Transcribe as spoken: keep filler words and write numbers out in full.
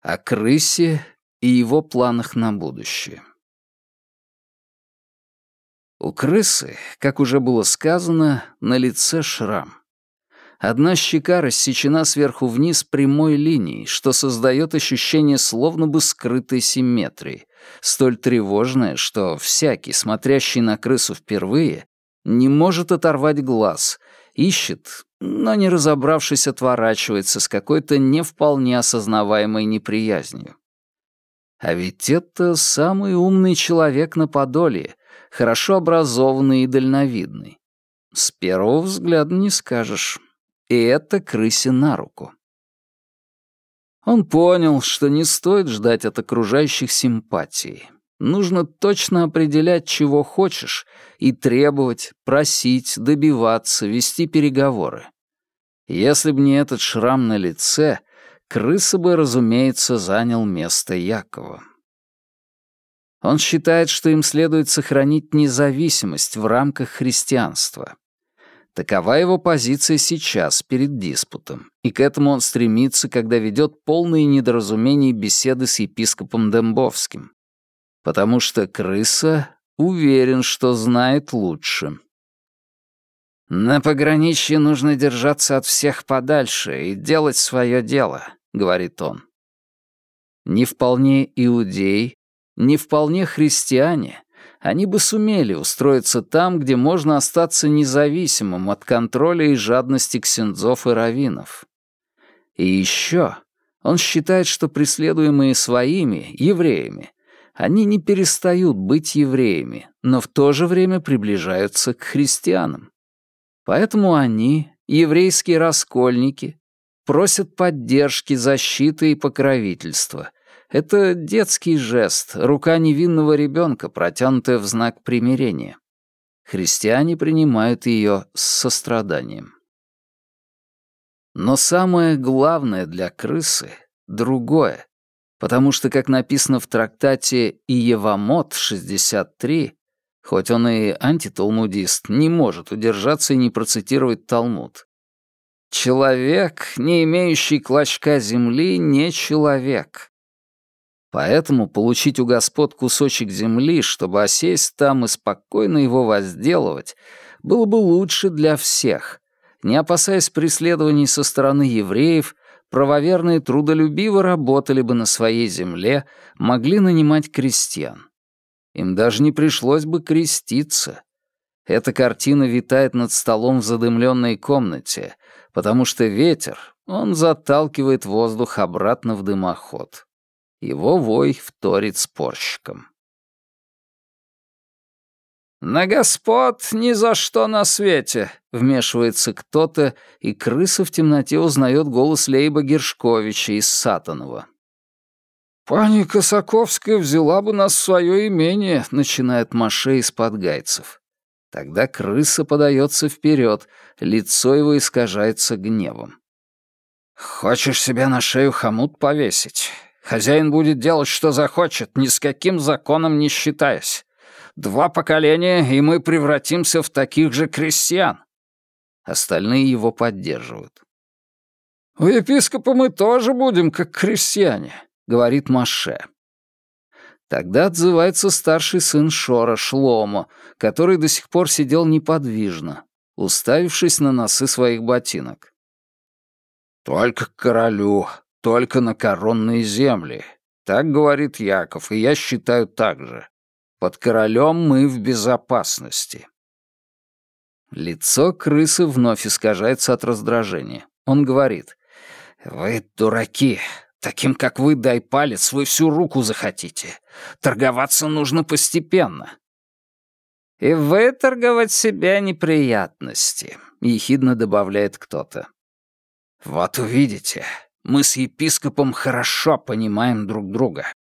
О крысе и его планах на будущее. У крысы, как уже было сказано, на лице шрам. Одна щека рассечена сверху вниз прямой линией, что создает ощущение словно бы скрытой симметрии, столь тревожное, что всякий, смотрящий на крысу впервые, не может оторвать глаз, ищет, но не разобравшись, отворачивается с какой-то не вполне осознаваемой неприязнью. А ведь это самый умный человек на Подолье, хорошо образованный и дальновидный. С первого взгляда не скажешь. И это крысе на руку. Он понял, что не стоит ждать от окружающих симпатии. Нужно точно определять, чего хочешь, и требовать, просить, добиваться, вести переговоры. Если б не этот шрам на лице, крыса бы, разумеется, занял место Якова. Он считает, что им следует сохранить независимость в рамках христианства. Такова его позиция сейчас, перед диспутом, и к этому он стремится, когда ведет полные недоразумений беседы с епископом Дембовским. Потому что крыса уверен, что знает лучше. «На пограничье нужно держаться от всех подальше и делать свое дело», — говорит он. Не вполне иудеи, не вполне христиане, они бы сумели устроиться там, где можно остаться независимым от контроля и жадности ксензов и раввинов. И еще он считает, что преследуемые своими, евреями, они не перестают быть евреями, но в то же время приближаются к христианам. Поэтому они, еврейские раскольники, просят поддержки, защиты и покровительства. Это детский жест, рука невинного ребенка, протянутая в знак примирения. Христиане принимают ее с состраданием. Но самое главное для крысы — другое, потому что, как написано в трактате Иевамот шестьдесят три, хоть он и антиталмудист, не может удержаться и не процитировать Талмуд. «Человек, не имеющий клочка земли, не человек». Поэтому получить у господ кусочек земли, чтобы осесть там и спокойно его возделывать, было бы лучше для всех. Не опасаясь преследований со стороны евреев, правоверные трудолюбиво работали бы на своей земле, могли нанимать крестьян. Им даже не пришлось бы креститься. Эта картина витает над столом в задымленной комнате, потому что ветер, он заталкивает воздух обратно в дымоход. Его вой вторит спорщикам. «На господ ни за что на свете!» — вмешивается кто-то, и крыса в темноте узнает голос Лейба Гершковича из Сатанова. «Пани Косаковская взяла бы нас в свое имение», — начинает Маше из-под гайцев. Тогда крыса подается вперед, лицо его искажается гневом. «Хочешь себя на шею хомут повесить? Хозяин будет делать, что захочет, ни с каким законом не считаясь. Два поколения, и мы превратимся в таких же крестьян». Остальные его поддерживают. «У епископа мы тоже будем, как крестьяне», — говорит Маше. Тогда отзывается старший сын Шора, Шломо, который до сих пор сидел неподвижно, уставившись на носы своих ботинок. «Только к королю, только на коронные земли. Так говорит Яков, и я считаю так же. Под королем мы в безопасности». Лицо крысы вновь искажается от раздражения. Он говорит: «Вы дураки. Таким, как вы, дай палец, вы всю руку захотите. Торговаться нужно постепенно». «И выторговать себе неприятности», — ехидно добавляет кто-то. «Вот увидите, мы с епископом хорошо понимаем друг друга».